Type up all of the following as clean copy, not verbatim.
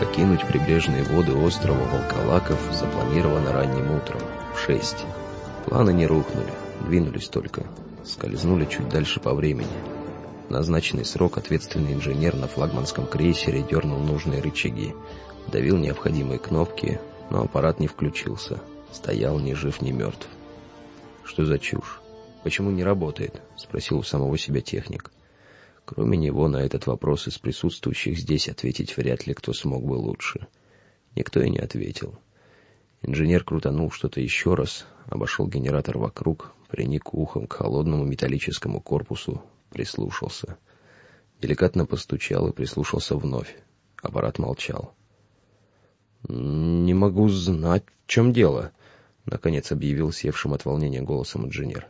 покинуть прибрежные воды острова Волколаков запланировано ранним утром, в 6. Планы не рухнули, двинулись только, скользнули чуть дальше по времени. В назначенный срок ответственный инженер на флагманском крейсере дернул нужные рычаги, давил необходимые кнопки, но аппарат не включился, стоял ни жив, ни мертв. «Что за чушь? Почему не работает?» — спросил у самого себя техник. Кроме него на этот вопрос из присутствующих здесь ответить вряд ли кто смог бы лучше. Никто и не ответил. Инженер крутанул что-то еще раз, обошел генератор вокруг, приник ухом к холодному металлическому корпусу, прислушался. Деликатно постучал и прислушался вновь. Аппарат молчал. «Не могу знать, в чем дело», — наконец объявил севшим от волнения голосом инженер.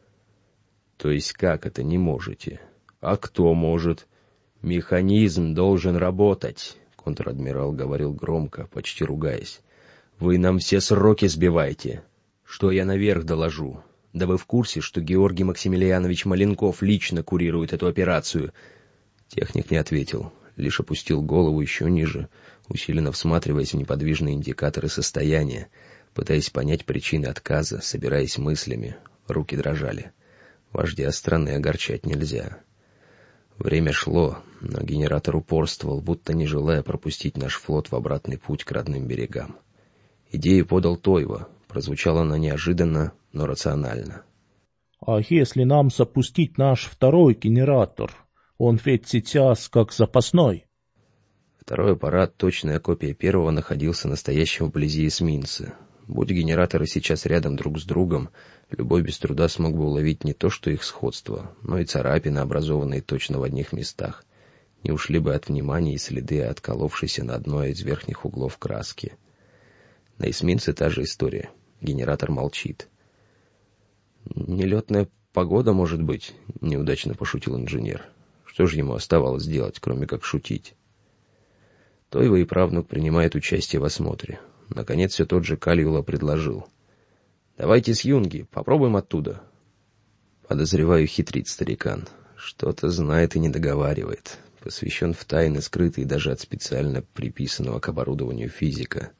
«То есть как это не можете? А кто может? Механизм должен работать», — контр-адмирал говорил громко, почти ругаясь. «Вы нам все сроки сбиваете. Что я наверх доложу? Да вы в курсе, что Георгий Максимилианович Маленков лично курирует эту операцию?» Техник не ответил, лишь опустил голову еще ниже, усиленно всматриваясь в неподвижные индикаторы состояния, пытаясь понять причины отказа, собираясь мыслями. Руки дрожали. Вождя страны огорчать нельзя. Время шло, но генератор упорствовал, будто не желая пропустить наш флот в обратный путь к родным берегам. Идею подал Тойва. Прозвучала она неожиданно, но рационально. «А если нам запустить наш второй генератор? Он ведь сейчас как запасной». Второй аппарат, точная копия первого, находился настоящим вблизи эсминца. Будь генераторы сейчас рядом друг с другом, любой без труда смог бы уловить не то что их сходство, но и царапины, образованные точно в одних местах. Не ушли бы от внимания и следы, отколовшейся на одной из верхних углов краски. На эсминце та же история. Генератор молчит. «Нелетная погода, может быть?» — неудачно пошутил инженер. Что же ему оставалось делать, кроме как шутить? Тойва и правнук принимают участие в осмотре. Наконец все тот же Кальюла предложил. «Давайте с Юнги, попробуем оттуда». Подозреваю, хитрит старикан. Что-то знает и не договаривает. Посвящен в тайны, скрытые даже от специально приписанного к оборудованию физика.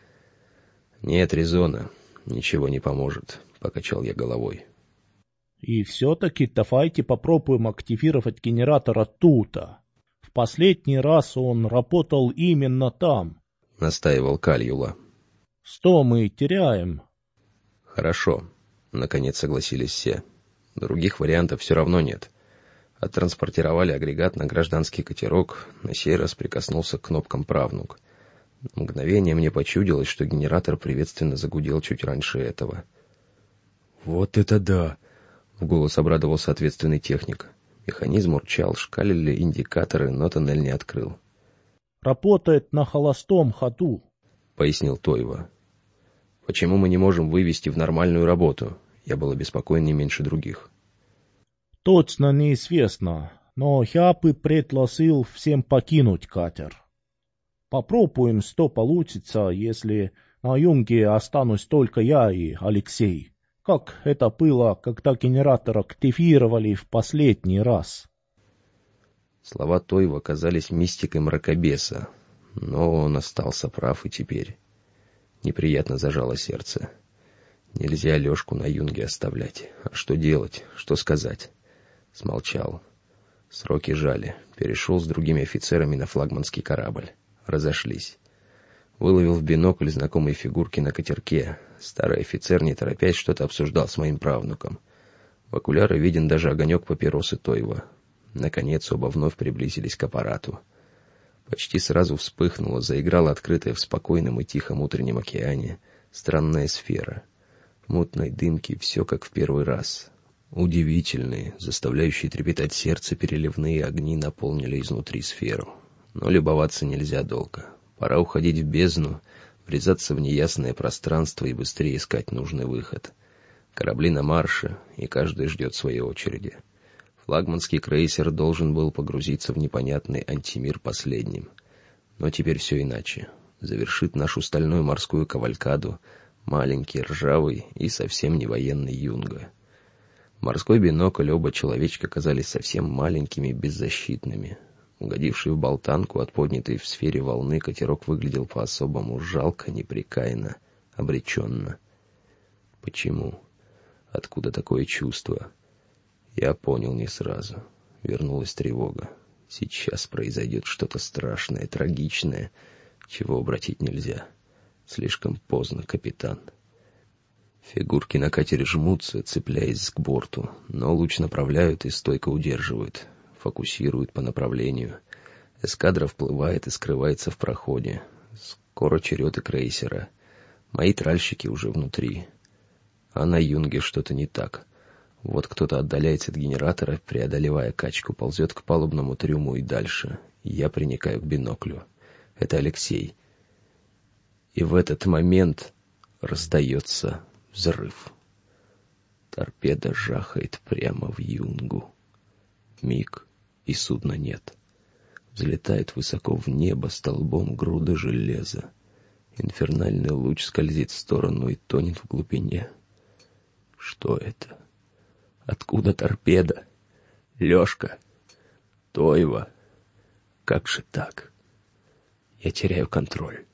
«Нет резона, ничего не поможет», — покачал я головой. «И все-таки давайте попробуем активировать генератор оттуда. В последний раз он работал именно там», — настаивал Кальюла. «Что мы теряем?» «Хорошо», — наконец согласились все. Других вариантов все равно нет. Оттранспортировали агрегат на гражданский катерок, на сей раз прикоснулся к кнопкам правнук. На мгновение мне почудилось, что генератор приветственно загудел чуть раньше этого. «Вот это да!» — в голос обрадовался ответственный техник. Механизм урчал, шкалили индикаторы, но тоннель не открыл. «Работает на холостом ходу», — пояснил Тойва. «Почему мы не можем вывести в нормальную работу?» Я был обеспокоен не меньше других. «Точно неизвестно, но я бы предложил всем покинуть катер. Попробуем, что получится, если на Юнге останусь только я и Алексей, как это было, когда генератор активировали в последний раз». Слова Тойва казались мистикой мракобеса, но он остался прав и теперь. Неприятно зажало сердце. Нельзя Лёшку на Юнге оставлять. А что делать? Что сказать? Смолчал. Сроки жали. Перешел с другими офицерами на флагманский корабль. Разошлись. Выловил в бинокль знакомые фигурки на катерке. Старый офицер, не торопясь, что-то обсуждал с моим правнуком. В окуляры виден даже огонек папиросы Тойва. Наконец оба вновь приблизились к аппарату. Почти сразу вспыхнула, заиграла открытая в спокойном и тихом утреннем океане странная сфера. В мутной дымке все как в первый раз. Удивительные, заставляющие трепетать сердце переливные огни наполнили изнутри сферу. Но любоваться нельзя долго. Пора уходить в бездну, врезаться в неясное пространство и быстрее искать нужный выход. Корабли на марше, и каждый ждет своей очереди. Флагманский крейсер должен был погрузиться в непонятный антимир последним. Но теперь все иначе. Завершит нашу стальную морскую кавалькаду маленький, ржавый и совсем не военный Юнга. В морской бинокль оба человечка казались совсем маленькими и беззащитными. Угодивший в болтанку от поднятой в сфере волны, катерок выглядел по-особому жалко, непрекаянно, обреченно. Почему? Откуда такое чувство? Я понял не сразу. Вернулась тревога. Сейчас произойдет что-то страшное, трагичное, чего обратить нельзя. Слишком поздно, капитан. Фигурки на катере жмутся, цепляясь к борту, но луч направляют и стойко удерживают, фокусируют по направлению. Эскадра вплывает и скрывается в проходе. Скоро черед и крейсера. Мои тральщики уже внутри. А на юнге что-то не так. Вот кто-то отдаляется от генератора, преодолевая качку, ползет к палубному трюму и дальше. Я приникаю к биноклю. Это Алексей. И в этот момент раздается взрыв. Торпеда жахает прямо в юнгу. Миг, и судна нет. Взлетает высоко в небо столбом груда железа. Инфернальный луч скользит в сторону и тонет в глубине. Что это? Откуда торпеда? Лёшка? Тойва? Как же так? Я теряю контроль.